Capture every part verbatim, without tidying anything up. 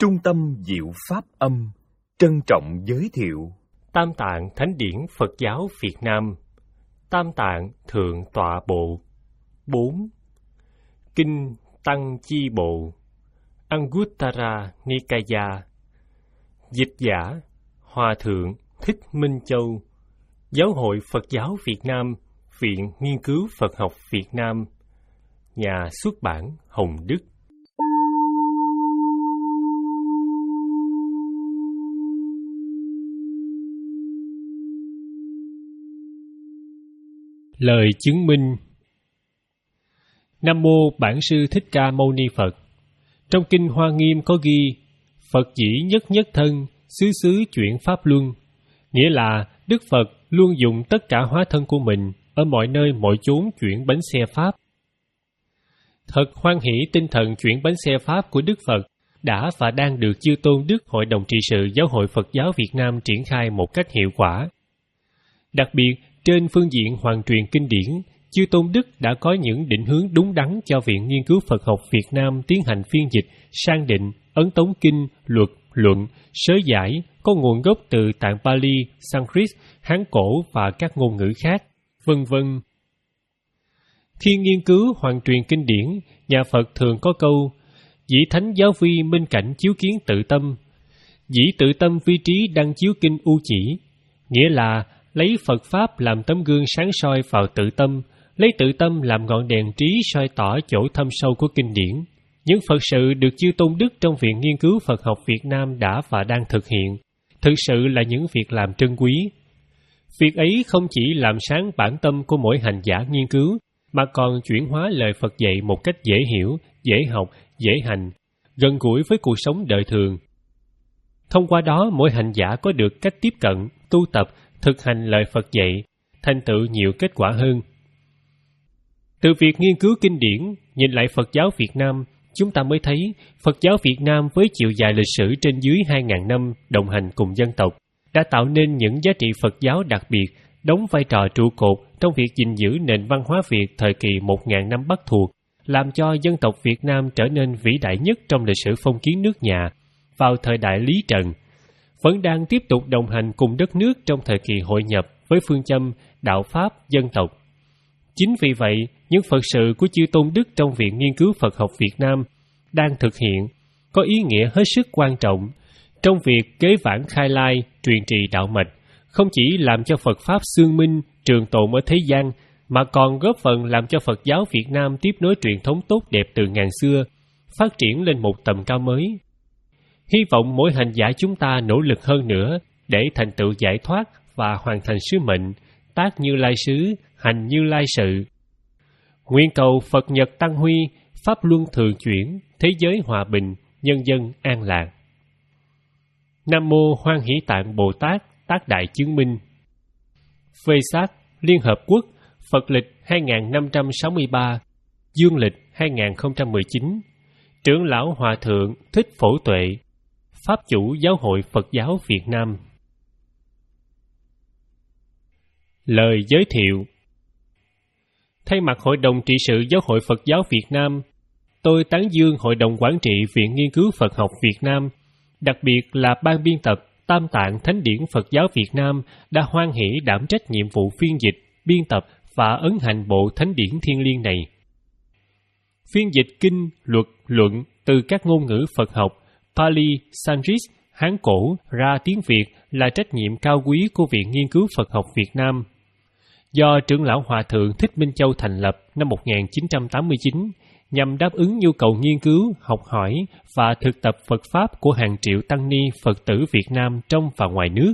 Trung tâm Diệu Pháp Âm trân trọng giới thiệu Tam Tạng Thánh điển Phật giáo Việt Nam. Tam Tạng Thượng Tọa Bộ. Bốn. Kinh Tăng Chi Bộ, Anguttara Nikaya. Dịch giả Hòa Thượng Thích Minh Châu, Giáo hội Phật giáo Việt Nam, Viện Nghiên cứu Phật học Việt Nam, nhà xuất bản Hồng Đức. Lời chứng minh. Nam mô Bản sư Thích Ca Mâu Ni Phật. Trong kinh Hoa Nghiêm có ghi: Phật dĩ nhất nhất thân, xứ xứ chuyển pháp luân. Nghĩa là Đức Phật luôn dùng tất cả hóa thân của mình ở mọi nơi mọi chốn chuyển bánh xe pháp. Thật hoan hỷ tinh thần chuyển bánh xe pháp của Đức Phật đã và đang được Chư Tôn Đức Hội đồng trị sự Giáo hội Phật giáo Việt Nam triển khai một cách hiệu quả. Đặc biệt, trên phương diện hoàn truyền kinh điển, Chư Tôn Đức đã có những định hướng đúng đắn cho Viện Nghiên cứu Phật học Việt Nam tiến hành phiên dịch, sang định, ấn tống kinh, luật, luận, sớ giải có nguồn gốc từ tạng Pali, Sanskrit, Hán cổ và các ngôn ngữ khác, vân vân. Khi nghiên cứu hoàn truyền kinh điển, nhà Phật thường có câu: dĩ thánh giáo vi minh cảnh chiếu kiến tự tâm, dĩ tự tâm vi trí đăng chiếu kinh u chỉ, nghĩa là lấy Phật Pháp làm tấm gương sáng soi vào tự tâm, lấy tự tâm làm ngọn đèn trí soi tỏ chỗ thâm sâu của kinh điển. Những Phật sự được Chư Tôn Đức trong Viện Nghiên cứu Phật học Việt Nam đã và đang thực hiện, thực sự là những việc làm trân quý. Việc ấy không chỉ làm sáng bản tâm của mỗi hành giả nghiên cứu, mà còn chuyển hóa lời Phật dạy một cách dễ hiểu, dễ học, dễ hành, gần gũi với cuộc sống đời thường. Thông qua đó, mỗi hành giả có được cách tiếp cận, tu tập, thực hành lời Phật dạy, thành tựu nhiều kết quả hơn. Từ việc nghiên cứu kinh điển, nhìn lại Phật giáo Việt Nam, chúng ta mới thấy Phật giáo Việt Nam với chiều dài lịch sử trên dưới hai nghìn năm đồng hành cùng dân tộc, đã tạo nên những giá trị Phật giáo đặc biệt, đóng vai trò trụ cột trong việc gìn giữ nền văn hóa Việt thời kỳ một nghìn năm Bắc thuộc, làm cho dân tộc Việt Nam trở nên vĩ đại nhất trong lịch sử phong kiến nước nhà vào thời đại Lý Trần, vẫn đang tiếp tục đồng hành cùng đất nước trong thời kỳ hội nhập với phương châm đạo Pháp dân tộc. Chính vì vậy, những Phật sự của Chư Tôn Đức trong Viện Nghiên cứu Phật học Việt Nam đang thực hiện có ý nghĩa hết sức quan trọng trong việc kế vãn khai lai, truyền trì đạo mạch, không chỉ làm cho Phật Pháp xương minh, trường tồn ở thế gian, mà còn góp phần làm cho Phật giáo Việt Nam tiếp nối truyền thống tốt đẹp từ ngàn xưa, phát triển lên một tầm cao mới. Hy vọng mỗi hành giả chúng ta nỗ lực hơn nữa để thành tựu giải thoát và hoàn thành sứ mệnh, tác Như Lai xứ, hành Như Lai sự. Nguyện cầu Phật Nhật tăng huy, Pháp luân thường chuyển, thế giới hòa bình, nhân dân an lạc. Nam mô Hoan Hỷ Tạng Bồ Tát, tác đại chứng minh. Phê sát, Liên Hợp Quốc, Phật lịch hai nghìn năm trăm sáu mươi ba, Dương lịch hai nghìn không trăm mười chín, Trưởng lão Hòa thượng Thích Phổ Tuệ, Pháp chủ Giáo hội Phật giáo Việt Nam. Lời giới thiệu. Thay mặt Hội đồng trị sự Giáo hội Phật giáo Việt Nam, tôi tán dương Hội đồng quản trị Viện Nghiên cứu Phật học Việt Nam, đặc biệt là ban biên tập Tam Tạng Thánh điển Phật giáo Việt Nam đã hoan hỷ đảm trách nhiệm vụ phiên dịch, biên tập và ấn hành bộ thánh điển thiêng liêng này. Phiên dịch kinh, luật, luận từ các ngôn ngữ Phật học Pali, Sanskrit, Hán cổ ra tiếng Việt là trách nhiệm cao quý của Viện Nghiên cứu Phật học Việt Nam. Do Trưởng lão Hòa thượng Thích Minh Châu thành lập năm một nghìn chín trăm tám mươi chín nhằm đáp ứng nhu cầu nghiên cứu, học hỏi và thực tập Phật Pháp của hàng triệu tăng ni Phật tử Việt Nam trong và ngoài nước.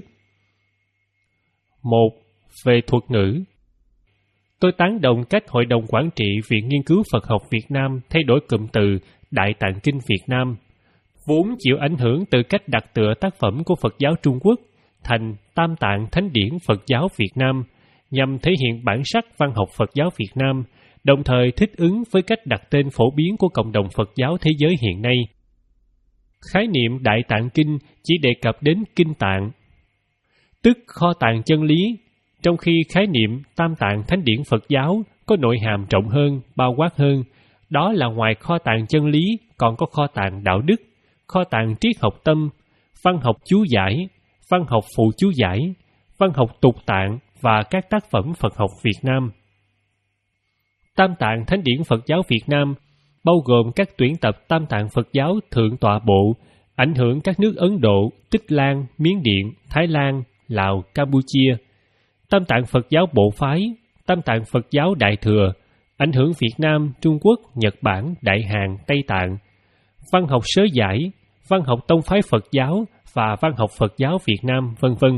Một. Về thuật ngữ. Tôi tán đồng cách Hội đồng Quản trị Viện Nghiên cứu Phật học Việt Nam thay đổi cụm từ Đại Tạng Kinh Việt Nam, vốn chịu ảnh hưởng từ cách đặt tựa tác phẩm của Phật giáo Trung Quốc, thành Tam Tạng Thánh điển Phật giáo Việt Nam, nhằm thể hiện bản sắc văn học Phật giáo Việt Nam, đồng thời thích ứng với cách đặt tên phổ biến của cộng đồng Phật giáo thế giới hiện nay. Khái niệm Đại Tạng Kinh chỉ đề cập đến Kinh Tạng, tức kho tàng chân lý, trong khi khái niệm Tam Tạng Thánh điển Phật giáo có nội hàm rộng hơn, bao quát hơn, đó là ngoài kho tàng chân lý còn có kho tàng đạo đức, kho tàng triết học tâm, văn học chú giải, văn học phụ chú giải, văn học tục tạng và các tác phẩm Phật học Việt Nam. Tam Tạng Thánh điển Phật giáo Việt Nam bao gồm các tuyển tập Tam Tạng Phật giáo Thượng tọa bộ, ảnh hưởng các nước Ấn Độ, Tích Lan, Miến Điện, Thái Lan, Lào, Campuchia. Tam Tạng Phật giáo Bộ Phái, Tam Tạng Phật giáo Đại Thừa, ảnh hưởng Việt Nam, Trung Quốc, Nhật Bản, Đại Hàn, Tây Tạng. Văn học sớ giải, văn học tông phái Phật giáo và văn học Phật giáo Việt Nam, vân vân.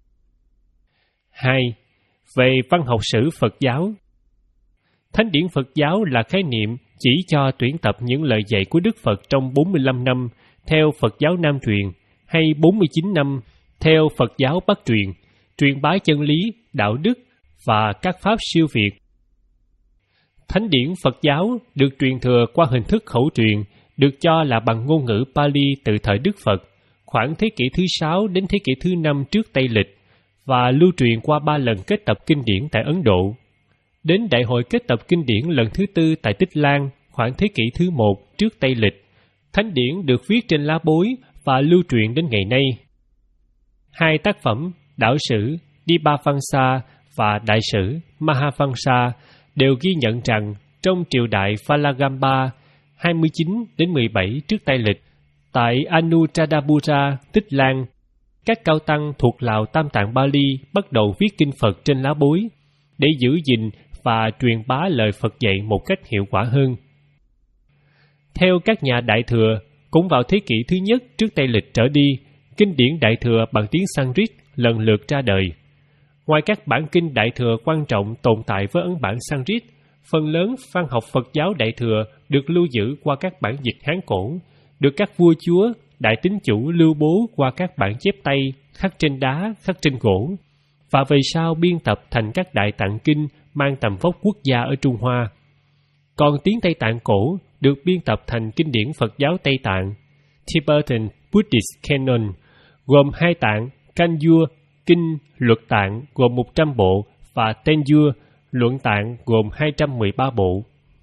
hai. Về văn học sử Phật giáo. Thánh điển Phật giáo là khái niệm chỉ cho tuyển tập những lời dạy của Đức Phật trong bốn mươi lăm năm theo Phật giáo Nam truyền hay bốn mươi chín năm theo Phật giáo Bắc truyền, truyền bá chân lý, đạo đức và các pháp siêu việt. Thánh điển Phật giáo được truyền thừa qua hình thức khẩu truyền, được cho là bằng ngôn ngữ Pali từ thời Đức Phật, khoảng thế kỷ thứ sáu đến thế kỷ thứ năm trước Tây lịch, và lưu truyền qua ba lần kết tập kinh điển tại Ấn Độ. Đến Đại hội kết tập kinh điển lần thứ tư tại Tích Lan, khoảng thế kỷ thứ một trước Tây lịch, thánh điển được viết trên lá bối và lưu truyền đến ngày nay. Hai tác phẩm Đảo sử Dibhavangsa và Đại sử Mahavangsa đều ghi nhận rằng trong triều đại Phalagamba hai mươi chín đến mười bảy trước Tây lịch, tại Anuradhapura, Tích Lan, các cao tăng thuộc Lào Tam Tạng Bali bắt đầu viết kinh Phật trên lá bối để giữ gìn và truyền bá lời Phật dạy một cách hiệu quả hơn. Theo các nhà Đại Thừa, cũng vào thế kỷ thứ nhất trước Tây lịch trở đi, kinh điển Đại Thừa bằng tiếng Sanskrit lần lượt ra đời. Ngoài các bản kinh Đại Thừa quan trọng tồn tại với ấn bản Sanskrit, phần lớn văn học Phật giáo Đại Thừa được lưu giữ qua các bản dịch Hán cổ, được các vua chúa, đại tín chủ lưu bố qua các bản chép tay khắc trên đá, khắc trên gỗ, và về sau biên tập thành các đại tạng kinh mang tầm vóc quốc gia ở Trung Hoa. Còn tiếng Tây Tạng cổ được biên tập thành kinh điển Phật giáo Tây Tạng, Tibetan Buddhist Canon, gồm hai tạng Kangyur, kinh luật tạng gồm một trăm bộ và Tengyur, luận tạng gồm hai trăm mười ba bộ.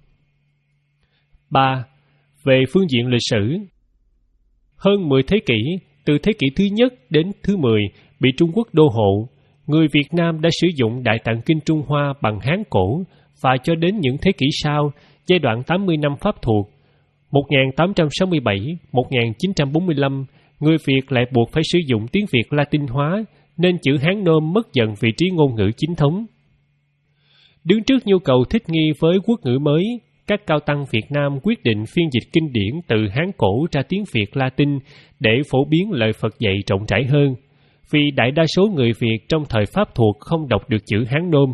ba. Về phương diện lịch sử. Hơn mười thế kỷ, từ thế kỷ thứ nhất đến thứ mười, bị Trung Quốc đô hộ, người Việt Nam đã sử dụng Đại Tạng Kinh Trung Hoa bằng Hán cổ, và cho đến những thế kỷ sau, giai đoạn tám mươi năm Pháp thuộc, một nghìn tám trăm sáu mươi bảy đến một nghìn chín trăm bốn mươi lăm, người Việt lại buộc phải sử dụng tiếng Việt Latin hóa, nên chữ Hán Nôm mất dần vị trí ngôn ngữ chính thống. Đứng trước nhu cầu thích nghi với quốc ngữ mới, các cao tăng Việt Nam quyết định phiên dịch kinh điển từ Hán cổ ra tiếng Việt Latin để phổ biến lời Phật dạy rộng rãi hơn, vì đại đa số người Việt trong thời Pháp thuộc không đọc được chữ Hán Nôm.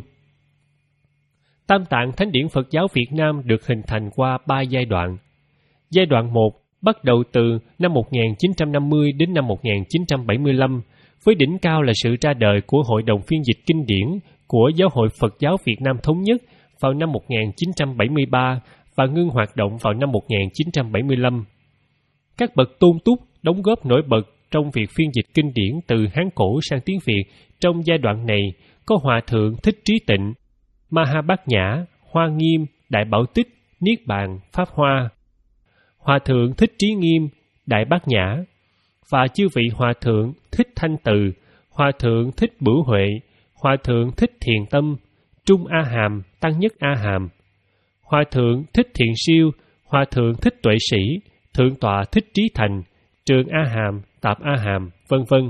Tam Tạng Thánh điển Phật giáo Việt Nam được hình thành qua ba giai đoạn. Giai đoạn một bắt đầu từ năm một nghìn chín trăm năm mươi đến năm một nghìn chín trăm bảy mươi lăm, với đỉnh cao là sự ra đời của Hội đồng phiên dịch kinh điển của Giáo hội Phật giáo Việt Nam Thống nhất vào năm một nghìn chín trăm bảy mươi ba và ngưng hoạt động vào năm một nghìn chín trăm bảy mươi lăm. Các bậc tôn túc đóng góp nổi bật trong việc phiên dịch kinh điển từ Hán cổ sang tiếng Việt trong giai đoạn này có Hòa Thượng Thích Trí Tịnh, Ma Bát Nhã, Hoa Nghiêm, Đại Bảo Tích, Niết Bàn, Pháp Hoa, Hòa Thượng Thích Trí Nghiêm, Đại Bát Nhã, và chư vị Hòa Thượng Thích Thanh Từ, Hòa Thượng Thích Bửu Huệ, Hòa Thượng Thích Thiền Tâm, Trung A Hàm, Tăng Nhất A Hàm, Hòa Thượng Thích Thiện Siêu, Hòa Thượng Thích Tuệ Sĩ, Thượng tọa Thích Trí Thành, Trường A Hàm, Tạp A Hàm, vân vân.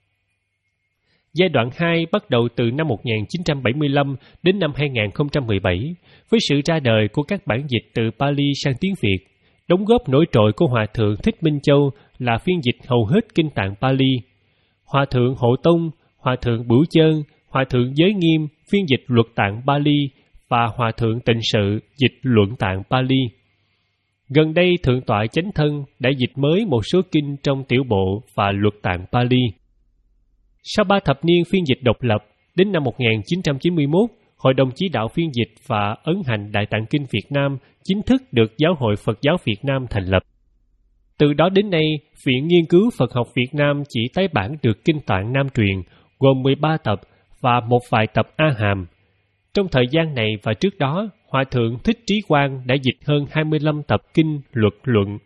Giai đoạn hai bắt đầu từ năm một nghìn chín trăm bảy mươi lăm đến năm hai nghìn không trăm mười bảy, với sự ra đời của các bản dịch từ Pali sang tiếng Việt. Đóng góp nổi trội của Hòa Thượng Thích Minh Châu là phiên dịch hầu hết kinh tạng Pali. Hòa Thượng Hộ Tông, Hòa Thượng Bửu Chơn, Hòa Thượng Giới Nghiêm phiên dịch luật tạng Pali và Hòa Thượng Tịnh Sự dịch luận tạng Pali. Gần đây, Thượng tọa Chánh Thân đã dịch mới một số kinh trong tiểu bộ và luật tạng Pali. Sau ba thập niên phiên dịch độc lập, đến năm một nghìn chín trăm chín mươi mốt, Hội đồng Chỉ đạo phiên dịch và ấn hành Đại Tạng Kinh Việt Nam chính thức được Giáo hội Phật giáo Việt Nam thành lập. Từ đó đến nay, Viện Nghiên cứu Phật học Việt Nam chỉ tái bản được kinh tạng Nam truyền, gồm mười ba tập và một vài tập A Hàm. Trong thời gian này và trước đó, Hòa Thượng Thích Trí Quang đã dịch hơn hai mươi lăm tập kinh luật luận.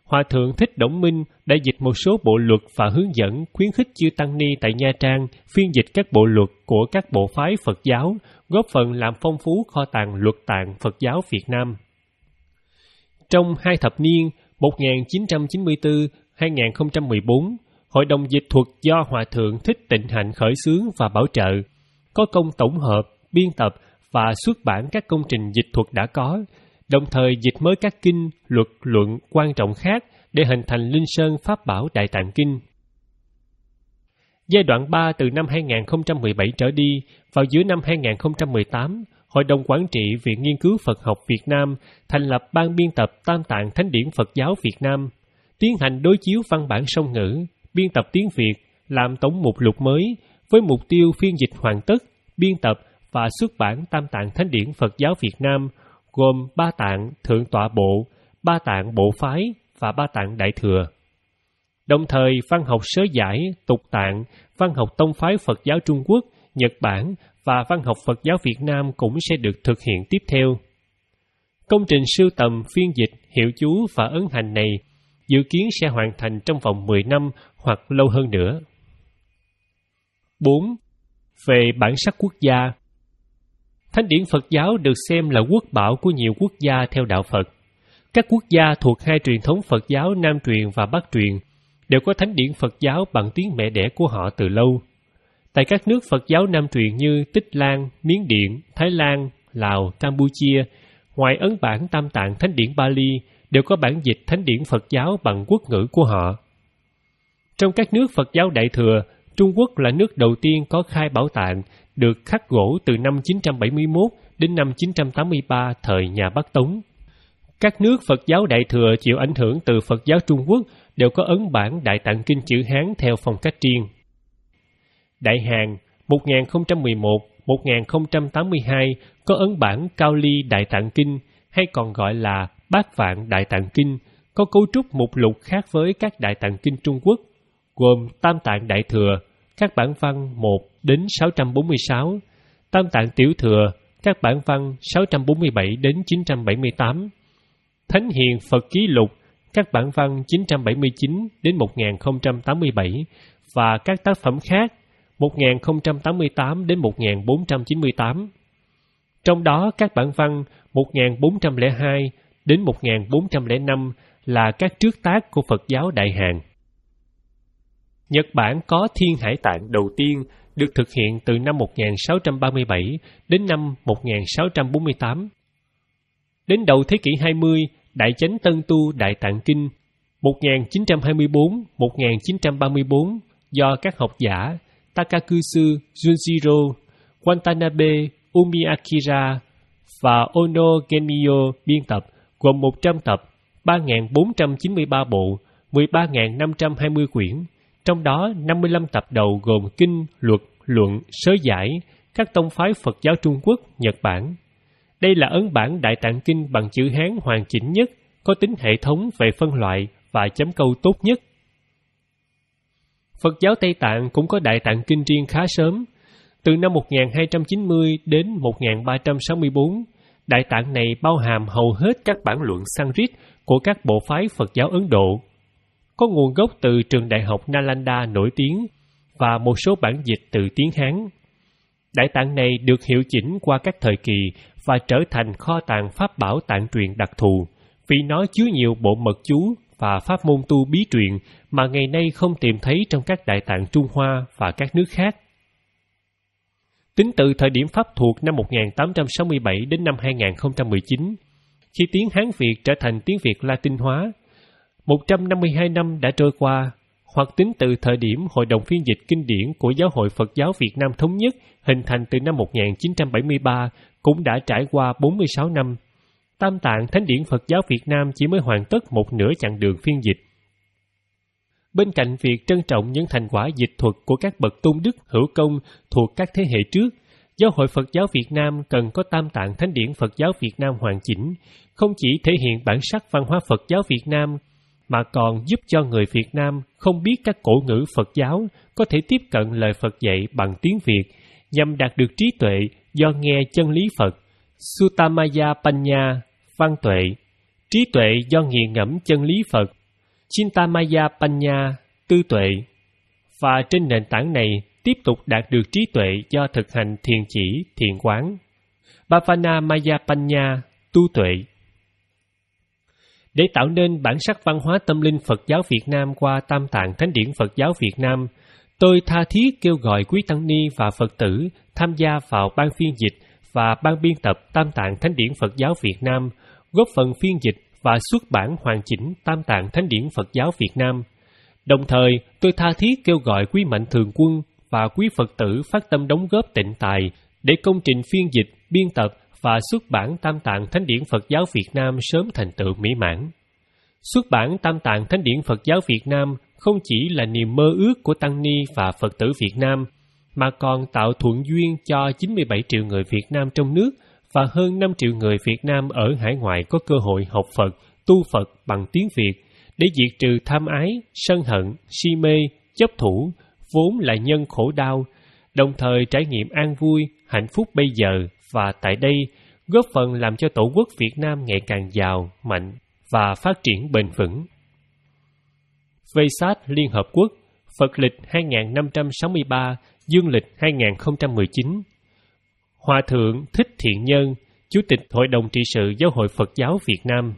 Hòa thượng Thích Đổng Minh đã dịch một số bộ luật và hướng dẫn khuyến khích chư tăng ni tại Nha Trang phiên dịch các bộ luật của các bộ phái Phật giáo, góp phần làm phong phú kho tàng luật tạng Phật giáo Việt Nam. Trong hai thập niên một nghìn chín trăm chín mươi tư đến hai nghìn không trăm mười bốn, Hội đồng dịch thuật do Hòa thượng Thích Tịnh Hạnh khởi xướng và bảo trợ, có công tổng hợp, biên tập và xuất bản các công trình dịch thuật đã có, đồng thời dịch mới các kinh, luật, luận quan trọng khác để hình thành Linh Sơn Pháp Bảo Đại Tạng Kinh. Giai đoạn ba từ năm hai nghìn không trăm mười bảy trở đi, vào giữa năm hai nghìn không trăm mười tám, Hội đồng Quản trị Viện Nghiên cứu Phật học Việt Nam thành lập Ban biên tập Tam Tạng Thánh điển Phật giáo Việt Nam, tiến hành đối chiếu văn bản song ngữ, biên tập tiếng Việt, làm tổng mục lục mới, với mục tiêu phiên dịch hoàn tất, biên tập và xuất bản Tam Tạng Thánh điển Phật giáo Việt Nam, gồm Ba Tạng Thượng Tọa Bộ, Ba Tạng Bộ Phái và Ba Tạng Đại Thừa. Đồng thời, văn học sớ giải, tục tạng, văn học tông phái Phật giáo Trung Quốc, Nhật Bản và văn học Phật giáo Việt Nam cũng sẽ được thực hiện tiếp theo. Công trình sưu tầm, phiên dịch, hiệu chú và ấn hành này dự kiến sẽ hoàn thành trong vòng mười năm hoặc lâu hơn nữa. bốn. Về bản sắc quốc gia. Thánh điển Phật giáo được xem là quốc bảo của nhiều quốc gia theo đạo Phật. Các quốc gia thuộc hai truyền thống Phật giáo Nam truyền và Bắc truyền đều có thánh điển Phật giáo bằng tiếng mẹ đẻ của họ từ lâu. Tại các nước Phật giáo Nam truyền như Tích Lan, Miến Điện, Thái Lan, Lào, Campuchia, ngoài ấn bản Tam Tạng Thánh điển Bali, đều có bản dịch thánh điển Phật giáo bằng quốc ngữ của họ. Trong các nước Phật giáo Đại Thừa, Trung Quốc là nước đầu tiên có khai bảo tạng, được khắc gỗ từ năm chín trăm bảy mươi mốt đến năm chín trăm tám mươi ba thời nhà Bắc Tống. Các nước Phật giáo Đại Thừa chịu ảnh hưởng từ Phật giáo Trung Quốc đều có ấn bản Đại Tạng Kinh chữ Hán theo phong cách riêng. Đại Hàn một nghìn không trăm mười một đến một nghìn không trăm tám mươi hai có ấn bản Cao Ly Đại Tạng Kinh, hay còn gọi là Bát Vạn Đại Tạng Kinh, có cấu trúc mục lục khác với các Đại Tạng Kinh Trung Quốc, gồm Tam Tạng Đại Thừa, các bản văn một đến sáu trăm bốn mươi sáu, Tam Tạng Tiểu Thừa, các bản văn sáu trăm bốn mươi bảy đến chín trăm bảy mươi tám, Thánh Hiền Phật Ký Lục, các bản văn chín trăm bảy mươi chín đến một nghìn không trăm tám mươi bảy và các tác phẩm khác một nghìn không trăm tám mươi tám đến một nghìn bốn trăm chín mươi tám. Trong đó các bản văn một nghìn bốn trăm lẻ hai đến một nghìn bốn trăm lẻ năm là các trước tác của Phật giáo Đại Hàn. Nhật Bản có Thiên Hải Tạng đầu tiên được thực hiện từ năm một nghìn sáu trăm ba mươi bảy đến năm một nghìn sáu trăm bốn mươi tám. Đến đầu thế kỷ hai mươi, Đại Chánh Tân Tu Đại Tạng Kinh một nghìn chín trăm hai mươi tư đến một nghìn chín trăm ba mươi tư do các học giả Takakusu Junjiro, Watanabe Umiakira và Ono Genmyo biên tập, gồm một trăm tập, ba nghìn bốn trăm chín mươi ba bộ, mười ba nghìn năm trăm hai mươi quyển, trong đó năm mươi lăm tập đầu gồm kinh, luật, luận, sớ giải, các tông phái Phật giáo Trung Quốc, Nhật Bản. Đây là ấn bản Đại Tạng Kinh bằng chữ Hán hoàn chỉnh nhất, có tính hệ thống về phân loại và chấm câu tốt nhất. Phật giáo Tây Tạng cũng có Đại Tạng Kinh riêng khá sớm. Từ năm một nghìn hai trăm chín mươi đến một nghìn ba trăm sáu mươi tư, Đại Tạng này bao hàm hầu hết các bản luận Sanskrit của các bộ phái Phật giáo Ấn Độ. Có nguồn gốc từ trường đại học Nalanda nổi tiếng và một số bản dịch từ tiếng Hán. Đại Tạng này được hiệu chỉnh qua các thời kỳ và trở thành kho tàng pháp bảo tạng truyền đặc thù, vì nó chứa nhiều bộ mật chú và pháp môn tu bí truyền mà ngày nay không tìm thấy trong các Đại Tạng Trung Hoa và các nước khác. Tính từ thời điểm pháp thuộc năm một nghìn tám trăm sáu mươi bảy đến năm hai nghìn không trăm mười chín, khi tiếng Hán Việt trở thành tiếng Việt Latin hóa, một trăm năm mươi hai năm đã trôi qua, hoặc tính từ thời điểm Hội đồng phiên dịch kinh điển của Giáo hội Phật giáo Việt Nam Thống nhất hình thành từ năm một nghìn chín trăm bảy mươi ba cũng đã trải qua bốn mươi sáu năm. Tam Tạng Thánh điển Phật giáo Việt Nam chỉ mới hoàn tất một nửa chặng đường phiên dịch. Bên cạnh việc trân trọng những thành quả dịch thuật của các bậc tôn đức hữu công thuộc các thế hệ trước, Giáo hội Phật giáo Việt Nam cần có Tam Tạng Thánh điển Phật giáo Việt Nam hoàn chỉnh, không chỉ thể hiện bản sắc văn hóa Phật giáo Việt Nam, mà còn giúp cho người Việt Nam không biết các cổ ngữ Phật giáo có thể tiếp cận lời Phật dạy bằng tiếng Việt, nhằm đạt được trí tuệ do nghe chân lý Phật, Sutamaya Panya, văn tuệ, trí tuệ do nghiền ngẫm chân lý Phật, Chintamaya Panya, tư tuệ, và trên nền tảng này tiếp tục đạt được trí tuệ do thực hành thiền chỉ, thiền quán. Bhavana Maya Panya, tu tuệ. Để tạo nên bản sắc văn hóa tâm linh Phật giáo Việt Nam qua Tam Tạng Thánh điển Phật giáo Việt Nam, tôi tha thiết kêu gọi quý tăng ni và Phật tử tham gia vào ban phiên dịch và ban biên tập Tam Tạng Thánh điển Phật giáo Việt Nam, góp phần phiên dịch và xuất bản hoàn chỉnh Tam Tạng Thánh điển Phật giáo Việt Nam. Đồng thời, tôi tha thiết kêu gọi quý mạnh thường quân và quý Phật tử phát tâm đóng góp tịnh tài để công trình phiên dịch, biên tập và xuất bản Tam Tạng Thánh điển Phật giáo Việt Nam sớm thành tựu mỹ mãn. Xuất bản Tam Tạng Thánh điển Phật giáo Việt Nam không chỉ là niềm mơ ước của tăng ni và Phật tử Việt Nam, mà còn tạo thuận duyên cho chín mươi bảy triệu người Việt Nam trong nước và hơn năm triệu người Việt Nam ở hải ngoại có cơ hội học Phật, tu Phật bằng tiếng Việt, để diệt trừ tham ái, sân hận, si mê, chấp thủ, vốn là nhân khổ đau, đồng thời trải nghiệm an vui, hạnh phúc bây giờ và tại đây, góp phần làm cho Tổ quốc Việt Nam ngày càng giàu, mạnh và phát triển bền vững. Vesak Liên Hợp Quốc, Phật lịch hai nghìn năm trăm sáu mươi ba, Dương lịch hai nghìn không trăm mười chín. Hòa Thượng Thích Thiện Nhân, Chủ tịch Hội đồng trị sự Giáo hội Phật giáo Việt Nam.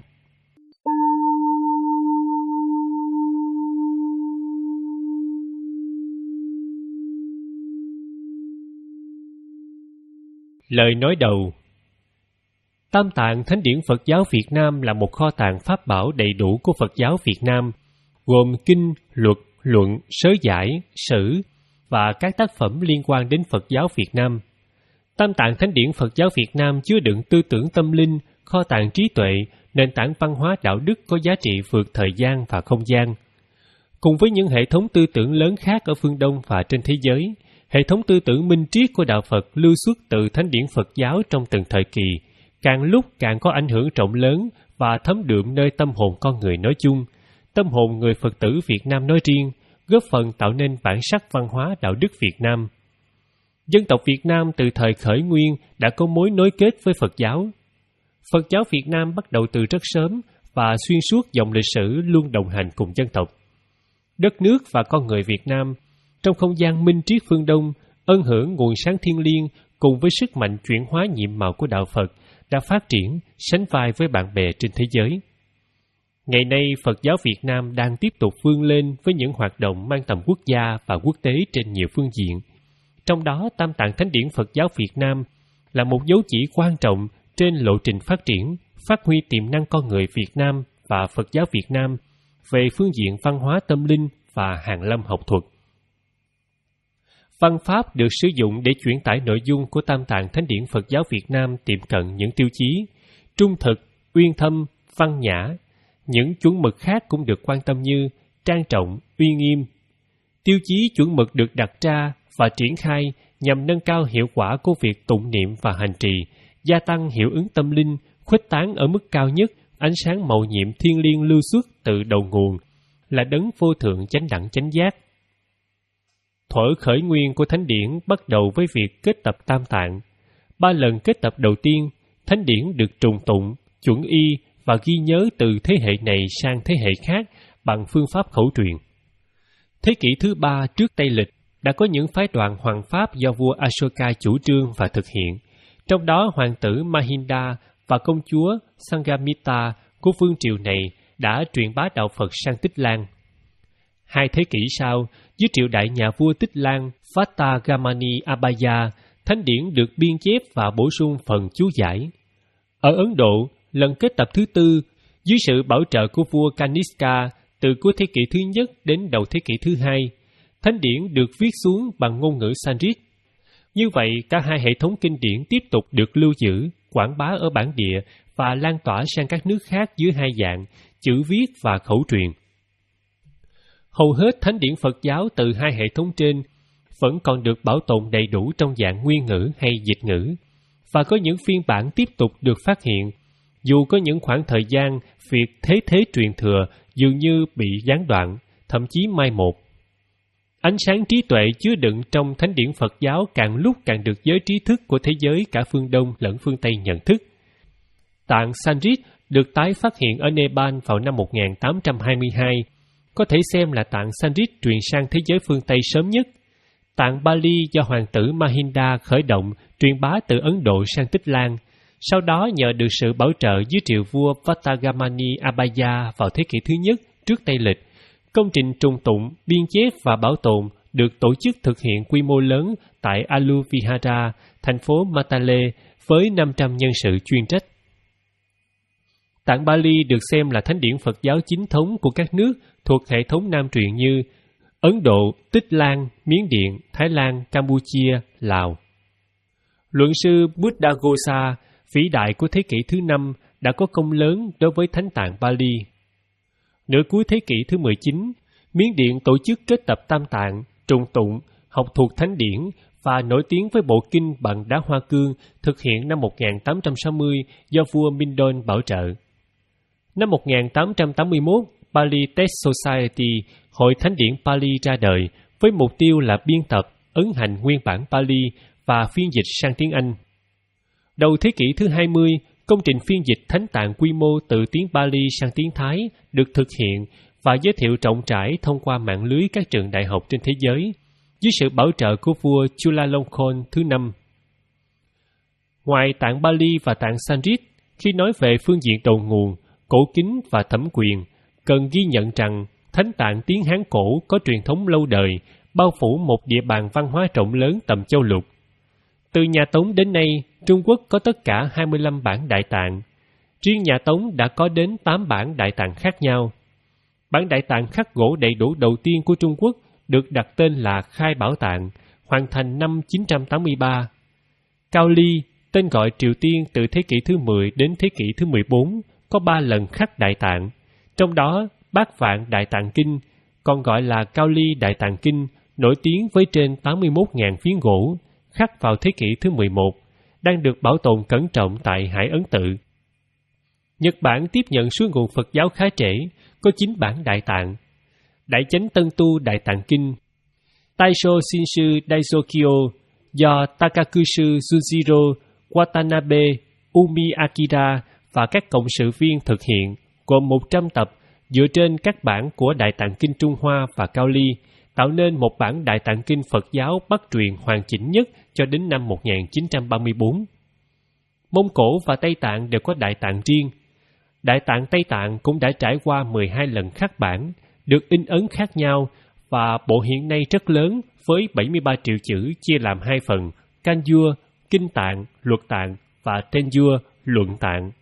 Lời nói đầu. Tam Tạng Thánh điển Phật giáo Việt Nam là một kho tàng pháp bảo đầy đủ của Phật giáo Việt Nam, gồm kinh, luật, luận, sớ giải, sử và các tác phẩm liên quan đến Phật giáo Việt Nam. Tam Tạng Thánh điển Phật giáo Việt Nam chứa đựng tư tưởng tâm linh, kho tàng trí tuệ, nền tảng văn hóa đạo đức có giá trị vượt thời gian và không gian. Cùng với những hệ thống tư tưởng lớn khác ở phương Đông và trên thế giới, hệ thống tư tưởng minh triết của đạo Phật lưu xuất từ Thánh điển Phật giáo trong từng thời kỳ, càng lúc càng có ảnh hưởng rộng lớn và thấm đượm nơi tâm hồn con người nói chung, tâm hồn người Phật tử Việt Nam nói riêng, góp phần tạo nên bản sắc văn hóa đạo đức Việt Nam. Dân tộc Việt Nam từ thời khởi nguyên đã có mối nối kết với Phật giáo. Phật giáo Việt Nam bắt đầu từ rất sớm và xuyên suốt dòng lịch sử luôn đồng hành cùng dân tộc. Đất nước và con người Việt Nam, trong không gian minh triết phương Đông, ân hưởng nguồn sáng thiên liêng cùng với sức mạnh chuyển hóa nhiệm màu của đạo Phật đã phát triển, sánh vai với bạn bè trên thế giới. Ngày nay, Phật giáo Việt Nam đang tiếp tục vươn lên với những hoạt động mang tầm quốc gia và quốc tế trên nhiều phương diện. Trong đó, Tam Tạng Thánh điển Phật giáo Việt Nam là một dấu chỉ quan trọng trên lộ trình phát triển, phát huy tiềm năng con người Việt Nam và Phật giáo Việt Nam về phương diện văn hóa tâm linh và hàn lâm học thuật. Văn pháp được sử dụng để truyền tải nội dung của Tam Tạng Thánh điển Phật giáo Việt Nam tiệm cận những tiêu chí trung thực, uyên thâm, văn nhã. Những chuẩn mực khác cũng được quan tâm như trang trọng, uy nghiêm. Tiêu chí chuẩn mực được đặt ra và triển khai nhằm nâng cao hiệu quả của việc tụng niệm và hành trì, gia tăng hiệu ứng tâm linh, khuếch tán ở mức cao nhất ánh sáng mầu nhiệm thiên liêng lưu xuất từ đầu nguồn, là đấng vô thượng chánh đẳng chánh giác. Thuở khởi nguyên của Thánh điển bắt đầu với việc kết tập Tam Tạng. Ba lần kết tập đầu tiên, Thánh điển được trùng tụng, chuẩn y và ghi nhớ từ thế hệ này sang thế hệ khác bằng phương pháp khẩu truyền. Thế kỷ thứ ba trước Tây Lịch đã có những phái đoàn hoàng pháp do vua Ashoka chủ trương và thực hiện, trong đó hoàng tử Mahinda và công chúa Sanghamita của vương triều này đã truyền bá đạo Phật sang Tích Lan. Hai thế kỷ sau, dưới triều đại nhà vua Tích Lan Vatagamani Abhaya, Thánh điển được biên chép và bổ sung phần chú giải. Ở Ấn Độ, lần kết tập thứ tư, dưới sự bảo trợ của vua Kanishka từ cuối thế kỷ thứ nhất đến đầu thế kỷ thứ hai, Thánh điển được viết xuống bằng ngôn ngữ Sanskrit. Như vậy, cả hai hệ thống kinh điển tiếp tục được lưu giữ, quảng bá ở bản địa và lan tỏa sang các nước khác dưới hai dạng, chữ viết và khẩu truyền. Hầu hết thánh điển Phật giáo từ hai hệ thống trên vẫn còn được bảo tồn đầy đủ trong dạng nguyên ngữ hay dịch ngữ, và có những phiên bản tiếp tục được phát hiện, dù có những khoảng thời gian việc thế thế truyền thừa dường như bị gián đoạn, thậm chí mai một. Ánh sáng trí tuệ chứa đựng trong thánh điển Phật giáo càng lúc càng được giới trí thức của thế giới cả phương Đông lẫn phương Tây nhận thức. Tạng Sanskrit được tái phát hiện ở Nepal vào năm một nghìn tám trăm hai mươi hai có thể xem là tạng Sanskrit truyền sang thế giới phương Tây sớm nhất. Tạng Pali do hoàng tử Mahinda khởi động truyền bá từ Ấn Độ sang Tích Lan. Sau đó nhờ được sự bảo trợ dưới triều vua Vatagamani Abhaya vào thế kỷ thứ nhất trước Tây lịch, công trình trùng tụng, biên chế và bảo tồn được tổ chức thực hiện quy mô lớn tại Aluvihara, thành phố Matale với năm trăm nhân sự chuyên trách. Tạng Pali được xem là thánh điển Phật giáo chính thống của các nước thuộc hệ thống Nam truyền như Ấn Độ, Tích Lan, Miến Điện, Thái Lan, Campuchia, Lào. Luận sư Buddhaghosa, vĩ đại của thế kỷ thứ năm, đã có công lớn đối với Thánh Tạng Pali. Nửa cuối thế kỷ thứ mười chín, Miến Điện tổ chức kết tập Tam Tạng, trùng tụng, học thuộc thánh điển và nổi tiếng với bộ kinh bằng đá hoa cương thực hiện năm một nghìn tám trăm sáu mươi do vua Mindon bảo trợ. Năm một nghìn tám trăm tám mươi mốt, Pali Text Society, Hội Thánh điển Pali ra đời với mục tiêu là biên tập, ấn hành nguyên bản Pali và phiên dịch sang tiếng Anh. Đầu thế kỷ thứ hai mươi, công trình phiên dịch Thánh Tạng quy mô từ tiếng Pali sang tiếng Thái được thực hiện và giới thiệu rộng rãi thông qua mạng lưới các trường đại học trên thế giới, dưới sự bảo trợ của vua Chulalongkorn thứ năm. Ngoài tạng Pali và tạng Sanskrit, khi nói về phương diện đầu nguồn, cổ kính và thẩm quyền, cần ghi nhận rằng Thánh Tạng tiếng Hán cổ có truyền thống lâu đời, bao phủ một địa bàn văn hóa rộng lớn tầm châu lục. Từ nhà Tống đến nay, Trung Quốc có tất cả hai mươi lăm bản Đại Tạng. Riêng nhà Tống đã có đến tám bản Đại Tạng khác nhau. Bản Đại Tạng khắc gỗ đầy đủ đầu tiên của Trung Quốc được đặt tên là Khai Bảo Tạng, hoàn thành năm chín trăm tám mươi ba. Cao Ly, tên gọi Triều Tiên từ thế kỷ thứ mười đến thế kỷ thứ mười bốn, có ba lần khắc Đại Tạng, trong đó Bát Vạn Đại Tạng Kinh, còn gọi là Cao Ly Đại Tạng Kinh, nổi tiếng với trên tám mươi mốt nghìn phiến gỗ, khắc vào thế kỷ thứ mười một, đang được bảo tồn cẩn trọng tại Hải Ấn Tự. Nhật Bản tiếp nhận số nguồn Phật giáo khá trễ, có chín bản Đại Tạng. Đại Chánh Tân Tu Đại Tạng Kinh, Taisho Shinshu Daisokyo do Takakusu Jujiro Watanabe Umi Akira và các cộng sự viên thực hiện, gồm một trăm tập dựa trên các bản của Đại Tạng Kinh Trung Hoa và Cao Ly, tạo nên một bản Đại Tạng Kinh Phật giáo Bắc truyền hoàn chỉnh nhất cho đến năm một nghìn chín trăm ba mươi bốn. Mông Cổ và Tây Tạng đều có Đại Tạng riêng. Đại Tạng Tây Tạng cũng đã trải qua mười hai lần khắc bản, được in ấn khác nhau và bộ hiện nay rất lớn với bảy mươi ba triệu chữ chia làm hai phần, Kanjur, Kinh Tạng, Luật Tạng và Tenjur, Luận Tạng.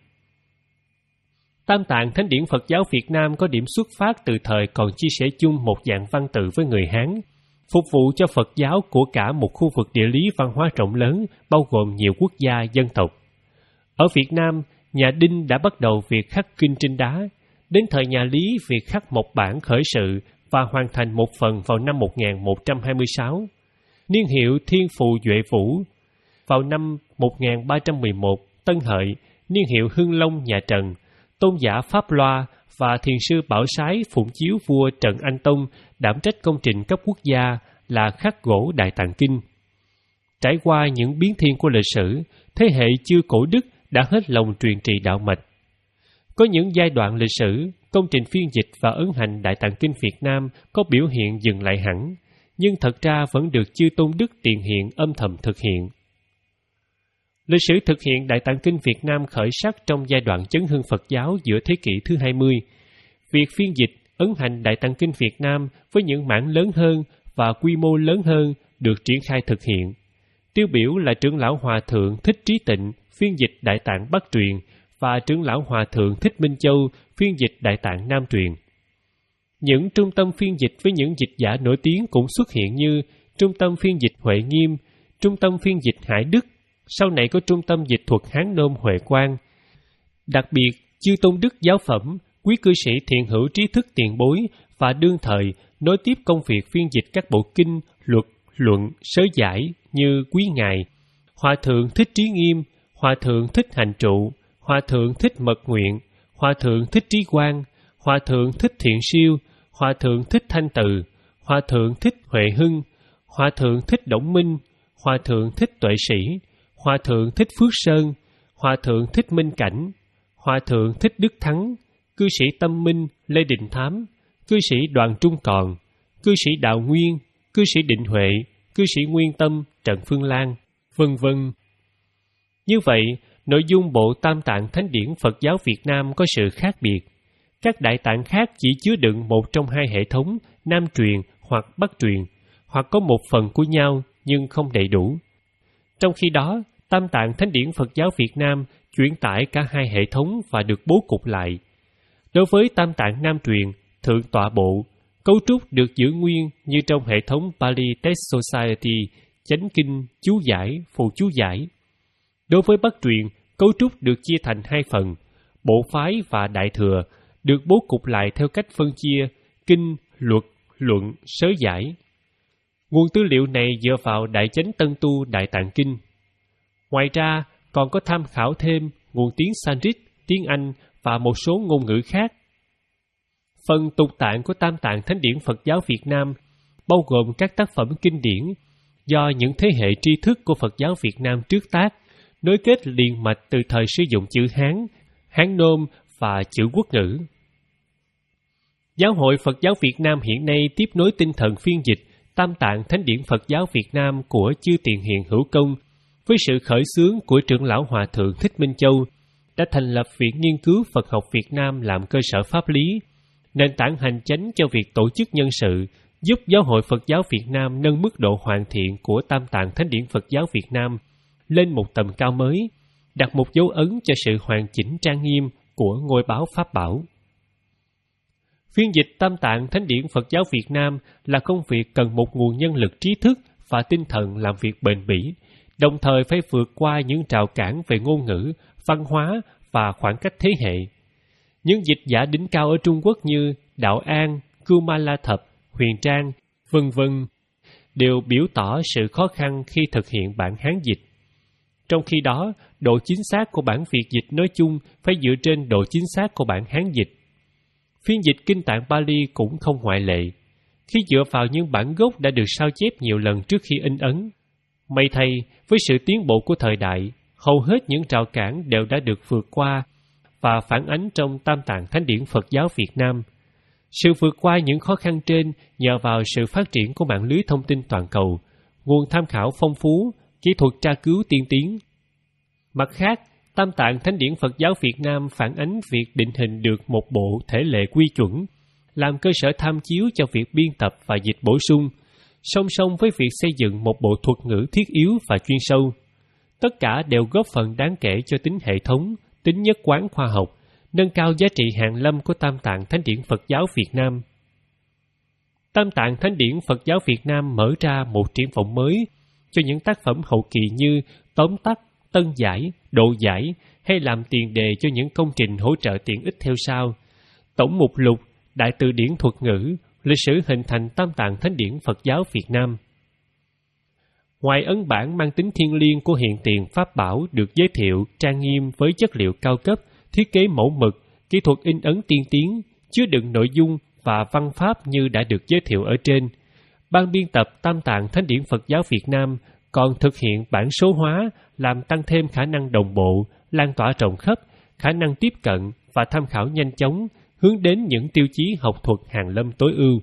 Tam Tạng Thánh điển Phật giáo Việt Nam có điểm xuất phát từ thời còn chia sẻ chung một dạng văn tự với người Hán, phục vụ cho Phật giáo của cả một khu vực địa lý văn hóa rộng lớn, bao gồm nhiều quốc gia, dân tộc. Ở Việt Nam, nhà Đinh đã bắt đầu việc khắc kinh trên đá. Đến thời nhà Lý, việc khắc một bản khởi sự và hoàn thành một phần vào năm một nghìn một trăm hai mươi sáu. Niên hiệu Thiên Phù Duệ Vũ. Vào năm một nghìn ba trăm mười một, Tân Hợi, niên hiệu Hưng Long nhà Trần, tôn giả Pháp Loa và thiền sư Bảo Sái phụng chiếu vua Trần Anh Tông đảm trách công trình cấp quốc gia là khắc gỗ Đại Tạng Kinh. Trải qua những biến thiên của lịch sử, thế hệ chư cổ Đức đã hết lòng truyền trì đạo mạch. Có những giai đoạn lịch sử, công trình phiên dịch và ấn hành Đại Tạng Kinh Việt Nam có biểu hiện dừng lại hẳn, nhưng thật ra vẫn được chư tôn đức tiền hiện âm thầm thực hiện. Lịch sử thực hiện Đại Tạng Kinh Việt Nam khởi sắc trong giai đoạn chấn hưng Phật giáo giữa thế kỷ thứ hai mươi. Việc phiên dịch, ấn hành Đại Tạng Kinh Việt Nam với những mảng lớn hơn và quy mô lớn hơn được triển khai thực hiện. Tiêu biểu là trưởng lão Hòa Thượng Thích Trí Tịnh phiên dịch Đại Tạng Bắc truyền và trưởng lão Hòa Thượng Thích Minh Châu phiên dịch Đại Tạng Nam truyền. Những trung tâm phiên dịch với những dịch giả nổi tiếng cũng xuất hiện như Trung tâm phiên dịch Huệ Nghiêm, Trung tâm phiên dịch Hải Đức, sau này có Trung tâm dịch thuật Hán Nôm Huệ Quang. Đặc biệt, chư tôn đức giáo phẩm, quý cư sĩ thiện hữu trí thức tiền bối và đương thời nối tiếp công việc phiên dịch các bộ kinh, luật, luận, sớ giải như Quý Ngài, Hòa Thượng Thích Trí Nghiêm, Hòa Thượng Thích Hành Trụ, Hòa Thượng Thích Mật Nguyện, Hòa Thượng Thích Trí Quang, Hòa Thượng Thích Thiện Siêu, Hòa Thượng Thích Thanh Từ, Hòa Thượng Thích Huệ Hưng, Hòa Thượng Thích Đổng Minh, Hòa Thượng Thích Tuệ Sĩ, Hòa Thượng Thích Phước Sơn, Hòa Thượng Thích Minh Cảnh, Hòa Thượng Thích Đức Thắng, cư sĩ Tâm Minh, Lê Đình Thám, cư sĩ Đoàn Trung Còn, cư sĩ Đạo Nguyên, cư sĩ Định Huệ, cư sĩ Nguyên Tâm, Trần Phương Lan, vân vân. Như vậy, nội dung bộ Tam Tạng Thánh điển Phật giáo Việt Nam có sự khác biệt. Các đại tạng khác chỉ chứa đựng một trong hai hệ thống Nam truyền hoặc Bắc truyền, hoặc có một phần của nhau nhưng không đầy đủ. Trong khi đó, Tam Tạng Thánh điển Phật giáo Việt Nam chuyển tải cả hai hệ thống và được bố cục lại. Đối với Tam Tạng Nam truyền, Thượng tọa bộ, cấu trúc được giữ nguyên như trong hệ thống Pali Text Society, Chánh kinh, chú giải, phù chú giải. Đối với Bắc truyền, cấu trúc được chia thành hai phần, Bộ phái và Đại thừa, được bố cục lại theo cách phân chia kinh, luật, luận, sớ giải. Nguồn tư liệu này dựa vào Đại Chánh Tân Tu Đại Tạng Kinh. Ngoài ra, còn có tham khảo thêm nguồn tiếng Sanskrit, tiếng Anh và một số ngôn ngữ khác. Phần tục tạng của Tam Tạng Thánh điển Phật giáo Việt Nam bao gồm các tác phẩm kinh điển do những thế hệ tri thức của Phật giáo Việt Nam trước tác, nối kết liền mạch từ thời sử dụng chữ Hán, Hán nôm và chữ quốc ngữ. Giáo hội Phật giáo Việt Nam hiện nay tiếp nối tinh thần phiên dịch Tam Tạng Thánh điển Phật giáo Việt Nam của Chư Tiền Hiền Hữu Công, với sự khởi xướng của trưởng lão Hòa thượng Thích Minh Châu, đã thành lập Viện Nghiên cứu Phật học Việt Nam làm cơ sở pháp lý, nền tảng hành chánh cho việc tổ chức nhân sự, giúp Giáo hội Phật giáo Việt Nam nâng mức độ hoàn thiện của Tam Tạng Thánh điển Phật giáo Việt Nam lên một tầm cao mới, đặt một dấu ấn cho sự hoàn chỉnh trang nghiêm của ngôi báo Pháp Bảo. Phiên dịch Tam Tạng Thánh điển Phật giáo Việt Nam là công việc cần một nguồn nhân lực trí thức và tinh thần làm việc bền bỉ, đồng thời phải vượt qua những rào cản về ngôn ngữ, văn hóa và khoảng cách thế hệ. Những dịch giả đỉnh cao ở Trung Quốc như Đạo An, Kumala Thập, Huyền Trang, vân vân đều biểu tỏ sự khó khăn khi thực hiện bản Hán dịch. Trong khi đó, độ chính xác của bản Việt dịch nói chung phải dựa trên độ chính xác của bản Hán dịch. Phiên dịch Kinh Tạng Pali cũng không ngoại lệ. Khi dựa vào những bản gốc đã được sao chép nhiều lần trước khi in ấn, may thay, với sự tiến bộ của thời đại, hầu hết những rào cản đều đã được vượt qua và phản ánh trong Tam Tạng Thánh điển Phật giáo Việt Nam. Sự vượt qua những khó khăn trên nhờ vào sự phát triển của mạng lưới thông tin toàn cầu, nguồn tham khảo phong phú, kỹ thuật tra cứu tiên tiến. Mặt khác, Tam Tạng Thánh điển Phật giáo Việt Nam phản ánh việc định hình được một bộ thể lệ quy chuẩn, làm cơ sở tham chiếu cho việc biên tập và dịch bổ sung, song song với việc xây dựng một bộ thuật ngữ thiết yếu và chuyên sâu. Tất cả đều góp phần đáng kể cho tính hệ thống, tính nhất quán khoa học, nâng cao giá trị hàn lâm của Tam Tạng Thánh điển Phật giáo Việt Nam. Tam Tạng Thánh điển Phật giáo Việt Nam mở ra một triển vọng mới cho những tác phẩm hậu kỳ như tóm tắt, tân giải, độ giải hay làm tiền đề cho những công trình hỗ trợ tiện ích theo sau. Tổng mục lục, Đại từ điển thuật ngữ, lịch sử hình thành Tam Tạng Thánh điển Phật giáo Việt Nam. Ngoài ấn bản mang tính thiêng liêng của hiện tiền Pháp Bảo được giới thiệu trang nghiêm với chất liệu cao cấp, thiết kế mẫu mực, kỹ thuật in ấn tiên tiến, chứa đựng nội dung và văn pháp như đã được giới thiệu ở trên, ban biên tập Tam Tạng Thánh điển Phật giáo Việt Nam còn thực hiện bản số hóa làm tăng thêm khả năng đồng bộ, lan tỏa rộng khắp, khả năng tiếp cận và tham khảo nhanh chóng, hướng đến những tiêu chí học thuật hàn lâm tối ưu.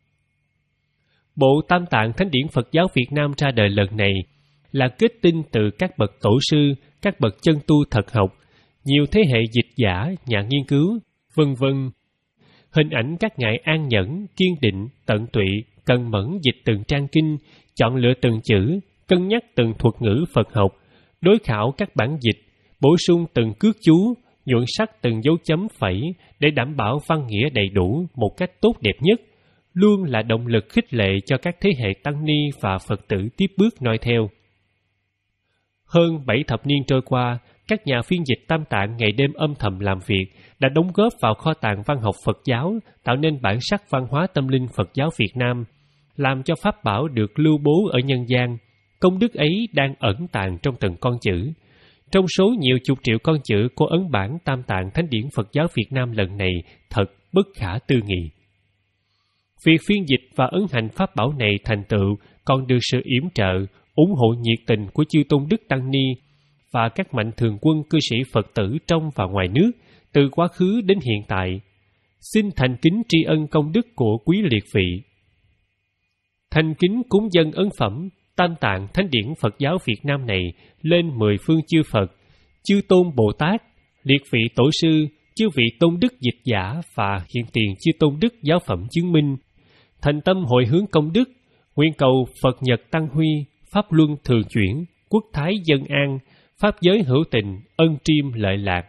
Bộ Tam Tạng Thánh điển Phật giáo Việt Nam ra đời lần này là kết tinh từ các bậc tổ sư, các bậc chân tu thật học, nhiều thế hệ dịch giả, nhà nghiên cứu, vân vân. Hình ảnh các ngài an nhẫn, kiên định, tận tụy, cần mẫn dịch từng trang kinh, chọn lựa từng chữ, cân nhắc từng thuật ngữ Phật học, đối khảo các bản dịch, bổ sung từng cước chú, nhuận sắc từng dấu chấm phẩy để đảm bảo văn nghĩa đầy đủ một cách tốt đẹp nhất, luôn là động lực khích lệ cho các thế hệ tăng ni và Phật tử tiếp bước noi theo. Hơn bảy thập niên trôi qua, các nhà phiên dịch Tam Tạng ngày đêm âm thầm làm việc đã đóng góp vào kho tàng văn học Phật giáo, tạo nên bản sắc văn hóa tâm linh Phật giáo Việt Nam, làm cho Pháp Bảo được lưu bố ở nhân gian. Công đức ấy đang ẩn tàng trong từng con chữ. Trong số nhiều chục triệu con chữ của ấn bản Tam Tạng Thánh điển Phật giáo Việt Nam lần này thật bất khả tư nghị. Việc phiên dịch và ấn hành Pháp Bảo này thành tựu còn được sự yểm trợ, ủng hộ nhiệt tình của chư tôn đức tăng ni và các mạnh thường quân cư sĩ Phật tử trong và ngoài nước, từ quá khứ đến hiện tại. xin thành kính tri ân công đức của quý liệt vị. Thành kính cúng dâng ấn phẩm Tam Tạng Thánh điển Phật giáo Việt Nam này lên mười phương chư Phật, chư Tôn Bồ Tát, liệt vị tổ sư, chư vị tôn đức dịch giả và hiện tiền chư tôn đức giáo phẩm chứng minh, thành tâm hồi hướng công đức, nguyện cầu Phật Nhật Tăng Huy, Pháp Luân Thường Chuyển, quốc thái dân an, Pháp giới hữu tình, ân triêm lợi lạc.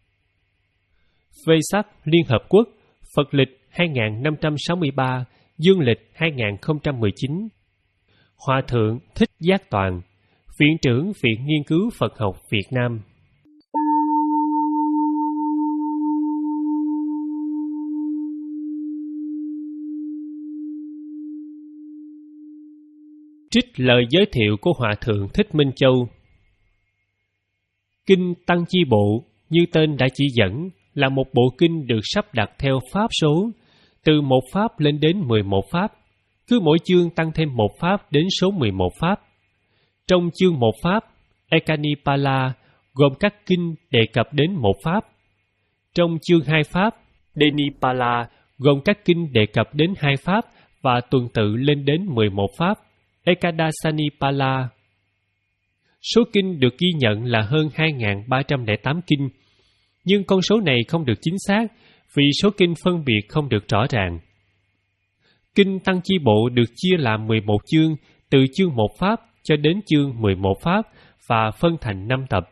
Vê sắc Liên Hợp Quốc, Phật lịch hai nghìn năm trăm sáu mươi ba, Dương lịch hai nghìn không trăm mười chín. Hòa Thượng Thích Giác Toàn, Viện trưởng Viện Nghiên cứu Phật học Việt Nam. Trích lời giới thiệu của Hòa Thượng Thích Minh Châu. Kinh Tăng Chi Bộ, như tên đã chỉ dẫn, là một bộ kinh được sắp đặt theo pháp số, từ một pháp lên đến mười một pháp, cứ mỗi chương tăng thêm một pháp đến số mười một pháp. Trong chương một pháp, Ekanipala, gồm các kinh đề cập đến một pháp. Trong chương hai pháp, Denipala, gồm các kinh đề cập đến hai pháp và tuần tự lên đến mười một pháp, Ekadasanipala. Số kinh được ghi nhận là hơn hai nghìn ba trăm lẻ tám kinh, nhưng con số này không được chính xác vì số kinh phân biệt không được rõ ràng. Kinh Tăng Chi Bộ được chia làm mười một chương, từ chương một pháp cho đến chương mười một pháp và phân thành năm tập.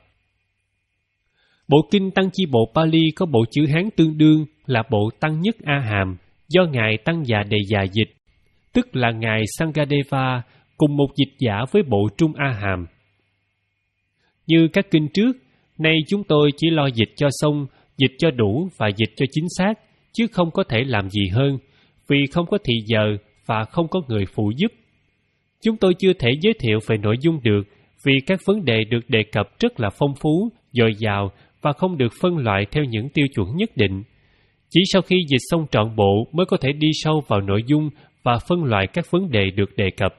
Bộ kinh Tăng Chi Bộ Pali có bộ chữ Hán tương đương là bộ Tăng Nhất A Hàm do Ngài Tăng Già Đề Già dịch, tức là Ngài Sangadeva cùng một dịch giả với bộ Trung A Hàm. Như các kinh trước, nay chúng tôi chỉ lo dịch cho xong, dịch cho đủ và dịch cho chính xác, chứ không có thể làm gì hơn, vì không có thì giờ và không có người phụ giúp. Chúng tôi chưa thể giới thiệu về nội dung được, vì các vấn đề được đề cập rất là phong phú, dồi dào và không được phân loại theo những tiêu chuẩn nhất định. Chỉ sau khi dịch xong trọn bộ mới có thể đi sâu vào nội dung và phân loại các vấn đề được đề cập.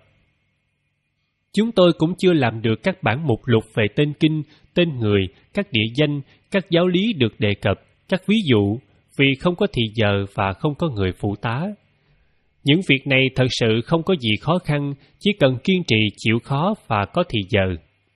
Chúng tôi cũng chưa làm được các bản mục lục về tên kinh, tên người, các địa danh, các giáo lý được đề cập, các ví dụ, vì không có thì giờ và không có người phụ tá. Những việc này thật sự không có gì khó khăn, chỉ cần kiên trì chịu khó và có thì giờ.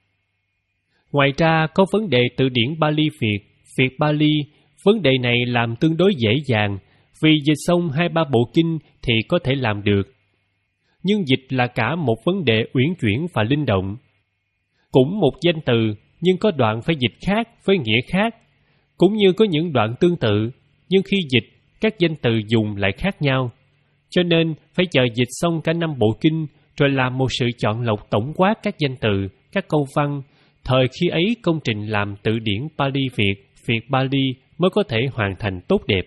Ngoài ra, có vấn đề từ điển Bali Việt, Việt Bali, vấn đề này làm tương đối dễ dàng, vì dịch xong hai ba bộ kinh thì có thể làm được. Nhưng dịch là cả một vấn đề uyển chuyển và linh động. Cũng một danh từ, nhưng có đoạn phải dịch khác với nghĩa khác. Cũng như có những đoạn tương tự, nhưng khi dịch, các danh từ dùng lại khác nhau. Cho nên, phải chờ dịch xong cả năm bộ kinh, rồi làm một sự chọn lọc tổng quát các danh từ, các câu văn. Thời khi ấy công trình làm từ điển Pali Việt, Việt Bali mới có thể hoàn thành tốt đẹp.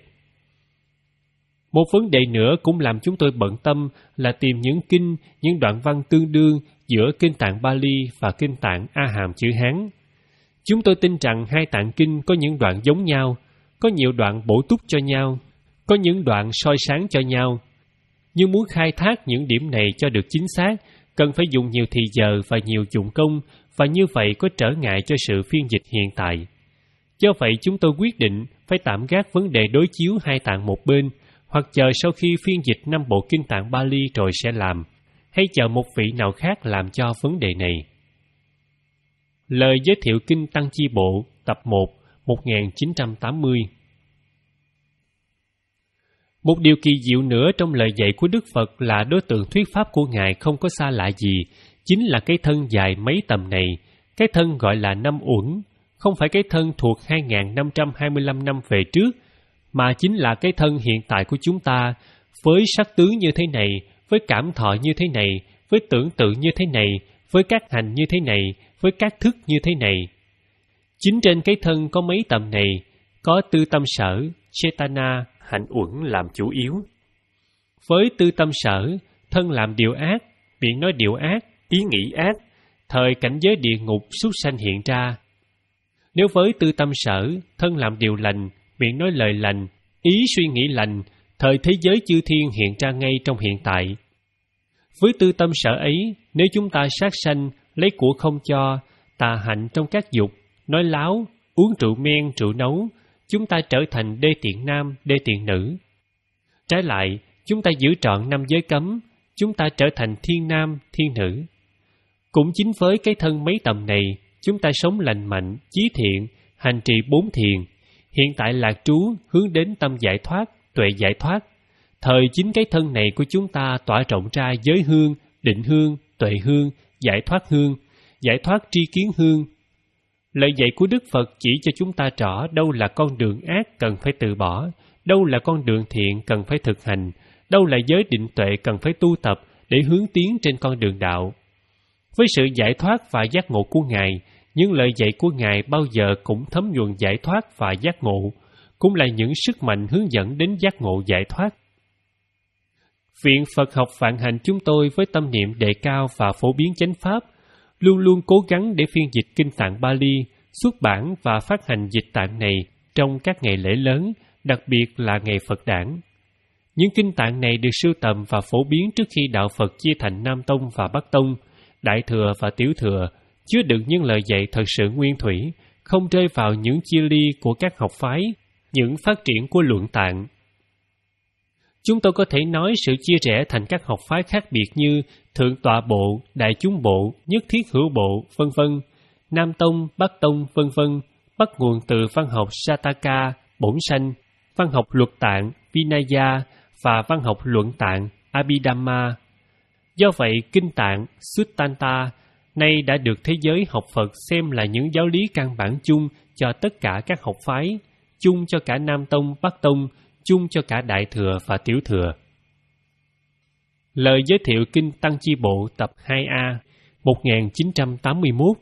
Một vấn đề nữa cũng làm chúng tôi bận tâm là tìm những kinh, những đoạn văn tương đương giữa kinh tạng Bali và kinh tạng A Hàm chữ Hán. Chúng tôi tin rằng hai tạng kinh có những đoạn giống nhau, có nhiều đoạn bổ túc cho nhau, có những đoạn soi sáng cho nhau. Nhưng muốn khai thác những điểm này cho được chính xác, cần phải dùng nhiều thì giờ và nhiều dụng công, và như vậy có trở ngại cho sự phiên dịch hiện tại. Do vậy chúng tôi quyết định phải tạm gác vấn đề đối chiếu hai tạng một bên, hoặc chờ sau khi phiên dịch năm bộ kinh tạng Bali rồi sẽ làm, hay chờ một vị nào khác làm cho vấn đề này. Lời giới thiệu Kinh Tăng Chi Bộ, tập một, một nghìn chín trăm tám mươi. Một điều kỳ diệu nữa trong lời dạy của Đức Phật là đối tượng thuyết pháp của Ngài không có xa lạ gì, chính là cái thân dài mấy tầm này, cái thân gọi là năm uẩn, không phải cái thân thuộc hai nghìn năm trăm hai mươi lăm năm về trước, mà chính là cái thân hiện tại của chúng ta, với sắc tướng như thế này, với cảm thọ như thế này, với tưởng tượng như thế này, với các hành như thế này, với các thức như thế này. Chính trên cái thân có mấy tầm này, có tư tâm sở, Chetana, hạnh uẩn làm chủ yếu. Với tư tâm sở, thân làm điều ác, miệng nói điều ác, ý nghĩ ác, thời cảnh giới địa ngục súc sanh hiện ra. Nếu với tư tâm sở, thân làm điều lành, miệng nói lời lành, ý suy nghĩ lành, thời thế giới chư thiên hiện ra ngay trong hiện tại. Với tư tâm sở ấy, nếu chúng ta sát sanh, lấy của không cho, tà hạnh trong các dục, nói láo, uống rượu men, rượu nấu, chúng ta trở thành đê tiện nam, đê tiện nữ, Trái lại, chúng ta giữ trọn năm giới cấm, chúng ta trở thành thiên nam, thiên nữ. Cũng chính với cái thân mấy tầm này, chúng ta sống lành mạnh, chí thiện, hành trì bốn thiền, hiện tại lạc trú hướng đến tâm giải thoát, tuệ giải thoát. Thời chính cái thân này của chúng ta tỏa rộng ra giới hương, định hương, tuệ hương, giải thoát hương, giải thoát tri kiến hương. Lời dạy của Đức Phật chỉ cho chúng ta rõ đâu là con đường ác cần phải từ bỏ, đâu là con đường thiện cần phải thực hành, đâu là giới định tuệ cần phải tu tập để hướng tiến trên con đường đạo. Với sự giải thoát và giác ngộ của Ngài, những lời dạy của Ngài bao giờ cũng thấm nhuần giải thoát và giác ngộ, cũng là những sức mạnh hướng dẫn đến giác ngộ giải thoát. Viện Phật học Vạn Hạnh chúng tôi với tâm niệm đề cao và phổ biến chánh pháp, luôn luôn cố gắng để phiên dịch kinh tạng Bali, xuất bản và phát hành dịch tạng này trong các ngày lễ lớn, đặc biệt là ngày Phật đản. Những kinh tạng này được sưu tầm và phổ biến trước khi đạo Phật chia thành Nam Tông và Bắc Tông, Đại Thừa và Tiểu Thừa, chứa đựng những lời dạy thật sự nguyên thủy, không rơi vào những chia ly của các học phái, những phát triển của luận tạng. Chúng tôi có thể nói sự chia rẽ thành các học phái khác biệt như Thượng Tọa Bộ, Đại Chúng Bộ, Nhất Thiết Hữu Bộ, vân vân, Nam Tông, Bắc Tông, vân vân, bắt nguồn từ văn học Sataka, Bổn Sanh, văn học luật tạng, Vinaya và văn học luận tạng, Abhidhamma. Do vậy, kinh tạng, Suttanta, nay đã được thế giới học Phật xem là những giáo lý căn bản chung cho tất cả các học phái, chung cho cả Nam Tông, Bắc Tông, chung cho cả Đại Thừa và Tiểu Thừa. Lời giới thiệu Kinh Tăng Chi Bộ tập hai A, một nghìn chín trăm tám mươi mốt.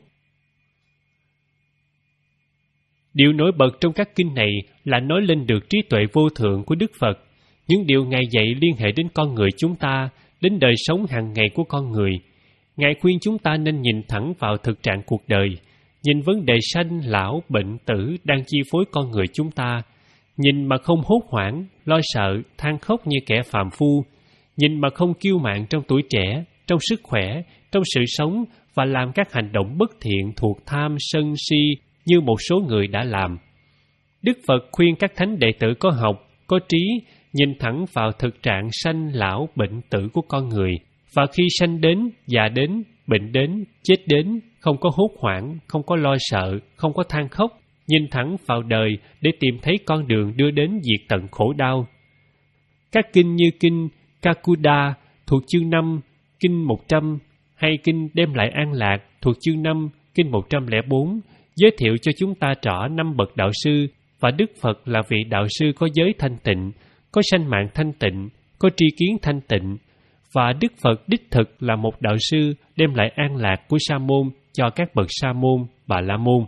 Điều nổi bật trong các kinh này là nói lên được trí tuệ vô thượng của Đức Phật, những điều Ngài dạy liên hệ đến con người chúng ta, đến đời sống hàng ngày của con người. Ngài khuyên chúng ta nên nhìn thẳng vào thực trạng cuộc đời, nhìn vấn đề sanh, lão, bệnh, tử đang chi phối con người chúng ta, nhìn mà không hốt hoảng, lo sợ, than khóc như kẻ phàm phu, nhìn mà không kiêu mạn trong tuổi trẻ, trong sức khỏe, trong sự sống và làm các hành động bất thiện thuộc tham, sân, si như một số người đã làm. Đức Phật khuyên các thánh đệ tử có học, có trí, nhìn thẳng vào thực trạng sanh, lão, bệnh, tử của con người, và khi sanh đến, già đến, bệnh đến, chết đến, không có hốt hoảng, không có lo sợ, không có than khóc, nhìn thẳng vào đời để tìm thấy con đường đưa đến diệt tận khổ đau. Các kinh như kinh Kakuda thuộc chương năm, kinh một trăm, hay kinh Đem lại an lạc thuộc chương năm, kinh một trăm lẻ bốn, giới thiệu cho chúng ta rõ năm bậc đạo sư, và Đức Phật là vị đạo sư có giới thanh tịnh, có sanh mạng thanh tịnh, có tri kiến thanh tịnh, và Đức Phật đích thực là một đạo sư đem lại an lạc của sa môn cho các bậc sa môn, bà la môn.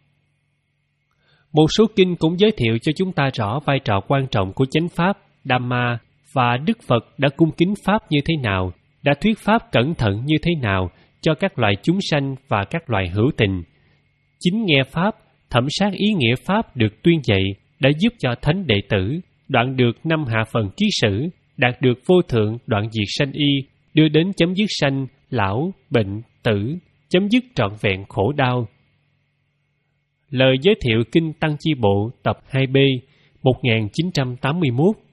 Một số kinh cũng giới thiệu cho chúng ta rõ vai trò quan trọng của chánh pháp, Dhamma, và Đức Phật đã cung kính pháp như thế nào, đã thuyết pháp cẩn thận như thế nào cho các loài chúng sanh và các loài hữu tình. Chính nghe pháp, thẩm sát ý nghĩa pháp được tuyên dạy đã giúp cho thánh đệ tử đoạn được năm hạ phần kiết sử, đạt được vô thượng đoạn diệt sanh y, đưa đến chấm dứt sanh, lão, bệnh, tử, chấm dứt trọn vẹn khổ đau. Lời giới thiệu Kinh Tăng Chi Bộ tập hai B, một nghìn chín trăm tám mươi mốt.